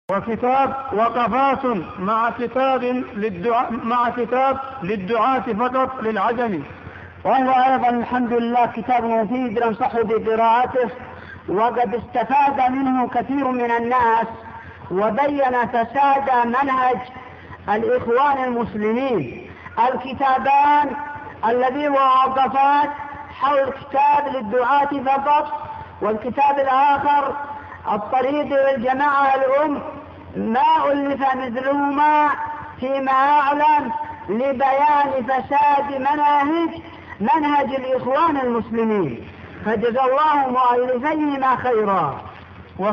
وكتاب وقفات مع كتاب للدعاة فقط للعجم. وهو أيضا الحمد لله كتاب مفيد ننصح بقراءته، وقد استفاد منه كثير من الناس، وبين فساد منهج الإخوان المسلمين. الكتابان الذي وقفات حول كتاب للدعاة فقط، والكتاب الآخر الطريق للجماعة الأم، ما ألف مثلهما فيما أعلم لبيان فساد منهج الإخوان المسلمين، فجزا الله مؤلفيهما خيرا.